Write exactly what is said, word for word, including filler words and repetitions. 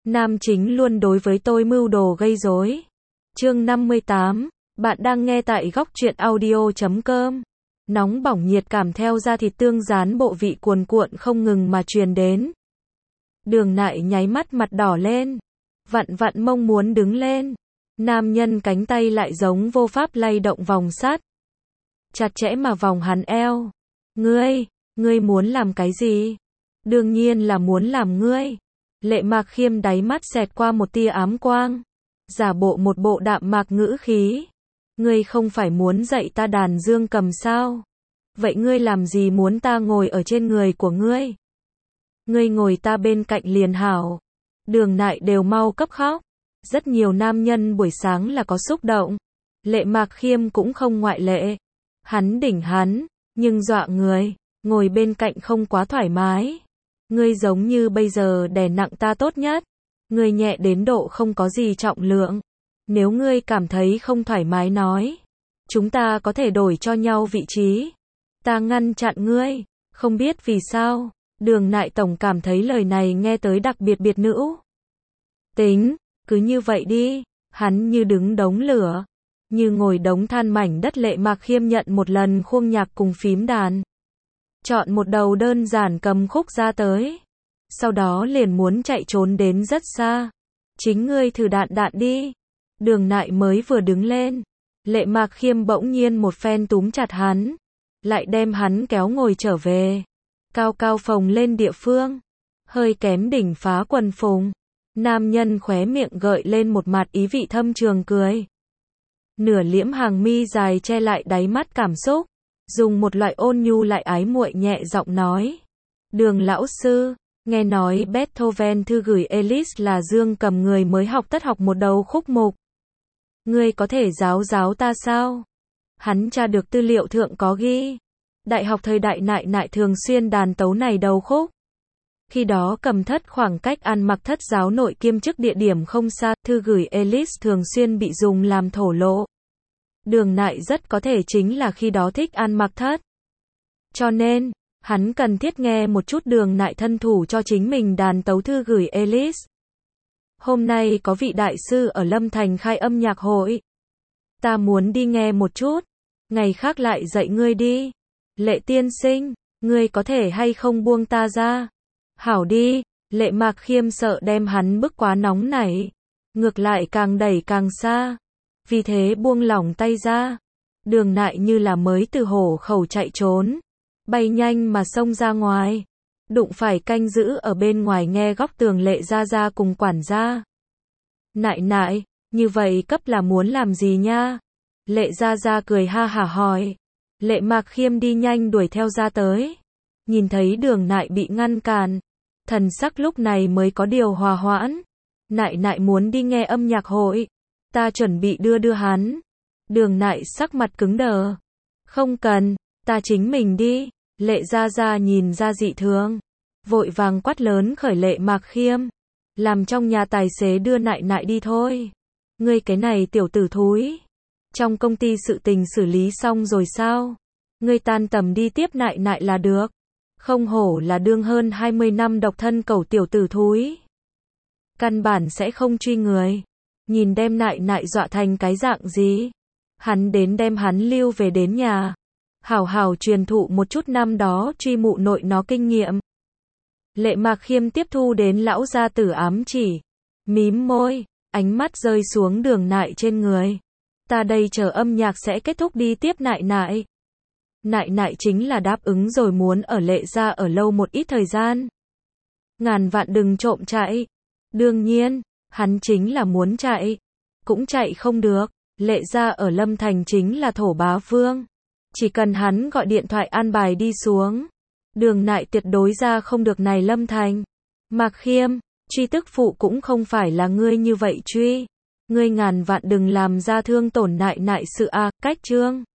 Nam chính luôn đối với tôi mưu đồ gây rối. Chương năm mươi tám, bạn đang nghe tại góc truyện audio chấm com. Nóng bỏng nhiệt cảm theo da thịt tương rán bộ vị cuồn cuộn không ngừng mà truyền đến. Đường Nại nháy mắt mặt đỏ lên, vặn vặn mông muốn đứng lên. Nam nhân cánh tay lại giống vô pháp lay động vòng sát, chặt chẽ mà vòng hắn eo. Ngươi, ngươi muốn làm cái gì? Đương nhiên là muốn làm ngươi. Lệ Mạc Khiêm đáy mắt xẹt qua một tia ám quang, giả bộ một bộ đạm mạc ngữ khí. Ngươi không phải muốn dạy ta đàn dương cầm sao? Vậy ngươi làm gì muốn ta ngồi ở trên người của ngươi? Ngươi ngồi ta bên cạnh liền hảo. Đường Nại đều mau cấp khóc. Rất nhiều nam nhân buổi sáng là có xúc động. Lệ Mạc Khiêm cũng không ngoại lệ. Hắn đỉnh hắn, nhưng dọa người, ngồi bên cạnh không quá thoải mái. Ngươi giống như bây giờ đè nặng ta tốt nhất. Ngươi nhẹ đến độ không có gì trọng lượng. Nếu ngươi cảm thấy không thoải mái nói, chúng ta có thể đổi cho nhau vị trí. Ta ngăn chặn ngươi, không biết vì sao, Đường Nại tổng cảm thấy lời này nghe tới đặc biệt biệt nữ. Tính, cứ như vậy đi, hắn như đứng đống lửa, như ngồi đống than mảnh đất. Lệ Mạc Khiêm nhận một lần khuôn nhạc cùng phím đàn. Chọn một đầu đơn giản cầm khúc ra tới. Sau đó liền muốn chạy trốn đến rất xa. Chính ngươi thử đạn đạn đi. Đường Nại mới vừa đứng lên, Lệ Mạc Khiêm bỗng nhiên một phen túm chặt hắn, lại đem hắn kéo ngồi trở về. Cao cao phồng lên địa phương, hơi kém đỉnh phá quần phùng. Nam nhân khóe miệng gợi lên một mặt ý vị thâm trường cười. Nửa liễm hàng mi dài che lại đáy mắt cảm xúc, dùng một loại ôn nhu lại ái muội nhẹ giọng nói. Đường lão sư, nghe nói Beethoven thư gửi Elise là dương cầm người mới học tất học một đầu khúc mục. Ngươi có thể giáo giáo ta sao? Hắn tra được tư liệu thượng có ghi. Đại học thời đại Nại Nại thường xuyên đàn tấu này đầu khúc. Khi đó cầm thất khoảng cách ăn mặc thất giáo nội kiêm chức địa điểm không xa, thư gửi Elise thường xuyên bị dùng làm thổ lộ. Đường Nại rất có thể chính là khi đó thích ăn mặc thất. Cho nên, hắn cần thiết nghe một chút Đường Nại thân thủ cho chính mình đàn tấu thư gửi Elise. Hôm nay có vị đại sư ở Lâm Thành khai âm nhạc hội. Ta muốn đi nghe một chút. Ngày khác lại dạy ngươi đi. Lệ tiên sinh, ngươi có thể hay không buông ta ra? Hảo đi. Lệ Mạc Khiêm sợ đem hắn bức quá nóng nảy, ngược lại càng đẩy càng xa. Vì thế buông lỏng tay ra. Đường Nại như là mới từ hổ khẩu chạy trốn, bay nhanh mà xông ra ngoài. Đụng phải canh giữ ở bên ngoài nghe góc tường Lệ Gia Gia cùng quản gia. Nại Nại, như vậy cấp là muốn làm gì nha? Lệ Gia Gia cười ha hả hỏi. Lệ Mạc Khiêm đi nhanh đuổi theo ra tới. Nhìn thấy Đường Nại bị ngăn cản, thần sắc lúc này mới có điều hòa hoãn. Nại Nại muốn đi nghe âm nhạc hội. Ta chuẩn bị đưa đưa hắn. Đường Nại sắc mặt cứng đờ. Không cần, ta chính mình đi. Lệ Gia Gia nhìn ra dị thường, vội vàng quát lớn khởi Lệ Mạc Khiêm. Làm trong nhà tài xế đưa Nại Nại đi thôi. Ngươi cái này tiểu tử thúi. Trong công ty sự tình xử lý xong rồi sao? Ngươi tan tầm đi tiếp Nại Nại là được. Không hổ là đương hơn hai mươi năm độc thân cẩu tiểu tử thúi. Căn bản sẽ không truy người. Nhìn đem Nại Nại dọa thành cái dạng gì? Hắn đến đem hắn lưu về đến nhà. Hảo hảo truyền thụ một chút năm đó truy mụ nội nó kinh nghiệm. Lệ Mạc Khiêm tiếp thu đến lão gia tử ám chỉ. Mím môi, ánh mắt rơi xuống Đường Nại trên người. Ta đây chờ âm nhạc sẽ kết thúc đi tiếp Nại Nại. Nại Nại chính là đáp ứng rồi muốn ở Lệ gia ở lâu một ít thời gian. Ngàn vạn đừng trộm chạy. Đương nhiên, hắn chính là muốn chạy. Cũng chạy không được. Lệ gia ở Lâm Thành chính là thổ bá vương. Chỉ cần hắn gọi điện thoại an bài đi xuống, Đường Nại tuyệt đối ra không được này Lâm Thành. Mạc Khiêm, truy tức phụ cũng không phải là ngươi như vậy truy. Ngươi ngàn vạn đừng làm ra thương tổn Nại Nại sự a. Cách chương